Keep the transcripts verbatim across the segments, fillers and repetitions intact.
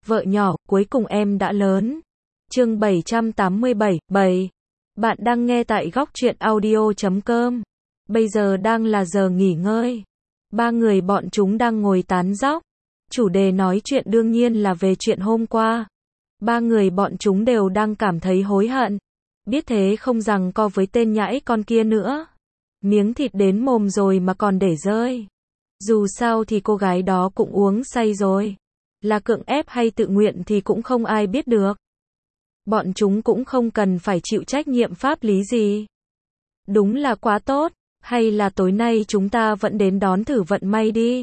Vợ nhỏ, cuối cùng em đã lớn. Chương bảy trăm tám mươi bảy, bảy. Bạn đang nghe tại góc truyện audio chấm com. Bây giờ đang là giờ nghỉ ngơi. Ba người bọn chúng đang ngồi tán dóc. Chủ đề nói chuyện đương nhiên là về chuyện hôm qua. Ba người bọn chúng đều đang cảm thấy hối hận. Biết thế không rằng co với tên nhãi con kia nữa. Miếng thịt đến mồm rồi mà còn để rơi. Dù sao thì cô gái đó cũng uống say rồi. Là cưỡng ép hay tự nguyện thì cũng không ai biết được. Bọn chúng cũng không cần phải chịu trách nhiệm pháp lý gì. Đúng là quá tốt. Hay là tối nay chúng ta vẫn đến đón thử vận may đi.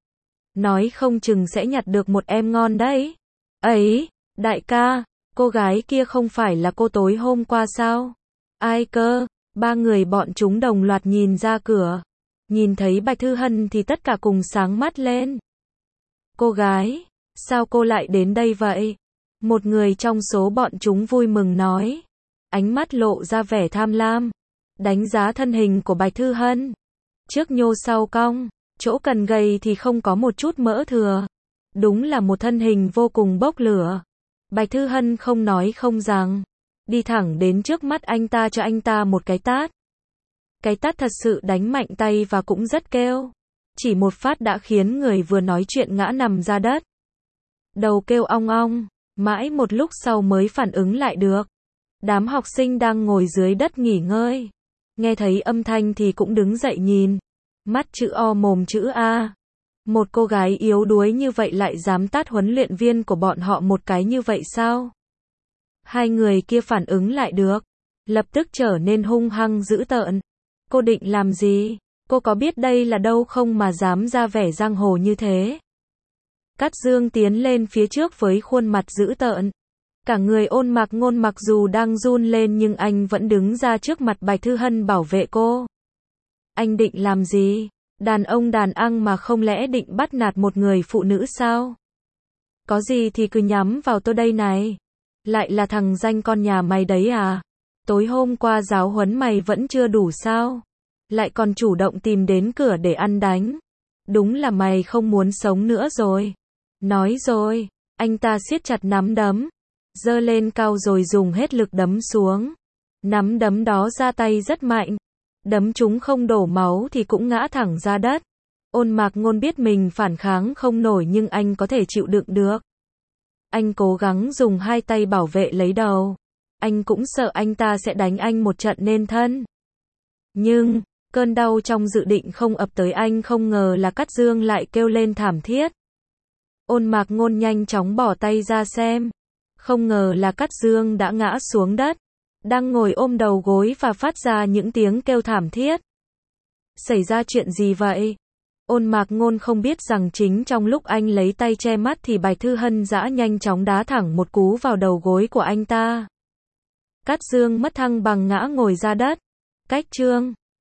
Nói không chừng sẽ nhặt được một em ngon đấy. Ấy, đại ca, cô gái kia không phải là cô tối hôm qua sao? Ai cơ? Ba người bọn chúng đồng loạt nhìn ra cửa. Nhìn thấy Bạch Thư Hân thì tất cả cùng sáng mắt lên. Cô gái, sao cô lại đến đây vậy? Một người trong số bọn chúng vui mừng nói. Ánh mắt lộ ra vẻ tham lam. Đánh giá thân hình của Bạch Thư Hân. Trước nhô sau cong, chỗ cần gầy thì không có một chút mỡ thừa. Đúng là một thân hình vô cùng bốc lửa. Bạch Thư Hân không nói không rằng. Đi thẳng đến trước mắt anh ta cho anh ta một cái tát. Cái tát thật sự đánh mạnh tay và cũng rất kêu. Chỉ một phát đã khiến người vừa nói chuyện ngã nằm ra đất. Đầu kêu ong ong, mãi một lúc sau mới phản ứng lại được. Đám học sinh đang ngồi dưới đất nghỉ ngơi. Nghe thấy âm thanh thì cũng đứng dậy nhìn. Mắt chữ O mồm chữ A. Một cô gái yếu đuối như vậy lại dám tát huấn luyện viên của bọn họ một cái như vậy sao? Hai người kia phản ứng lại được. Lập tức trở nên hung hăng dữ tợn. Cô định làm gì? Cô có biết đây là đâu không mà dám ra vẻ giang hồ như thế? Cát Dương tiến lên phía trước với khuôn mặt dữ tợn. Cả người Ôn Mạc Ngôn mặc dù đang run lên nhưng anh vẫn đứng ra trước mặt Bạch Thư Hân bảo vệ cô. Anh định làm gì? Đàn ông đàn ăn mà không lẽ định bắt nạt một người phụ nữ sao? Có gì thì cứ nhắm vào tôi đây này. Lại là thằng danh con nhà mày đấy à? Tối hôm qua giáo huấn mày vẫn chưa đủ sao? Lại còn chủ động tìm đến cửa để ăn đánh. Đúng là mày không muốn sống nữa rồi. Nói rồi, anh ta siết chặt nắm đấm. Giơ lên cao rồi dùng hết lực đấm xuống. Nắm đấm đó ra tay rất mạnh. Đấm chúng không đổ máu thì cũng ngã thẳng ra đất. Ôn Mạc Ngôn biết mình phản kháng không nổi nhưng anh có thể chịu đựng được. Anh cố gắng dùng hai tay bảo vệ lấy đầu. Anh cũng sợ anh ta sẽ đánh anh một trận nên thân. Nhưng, cơn đau trong dự định không ập tới anh không ngờ là Cát Dương lại kêu lên thảm thiết. Ôn Mạc Ngôn nhanh chóng bỏ tay ra xem. Không ngờ là Cát Dương đã ngã xuống đất. Đang ngồi ôm đầu gối và phát ra những tiếng kêu thảm thiết. Xảy ra chuyện gì vậy? Ôn Mạc Ngôn không biết rằng chính trong lúc anh lấy tay che mắt thì Bạch Thư Hân dã nhanh chóng đá thẳng một cú vào đầu gối của anh ta. Cát Dương mất thăng bằng ngã ngồi ra đất. Cách chương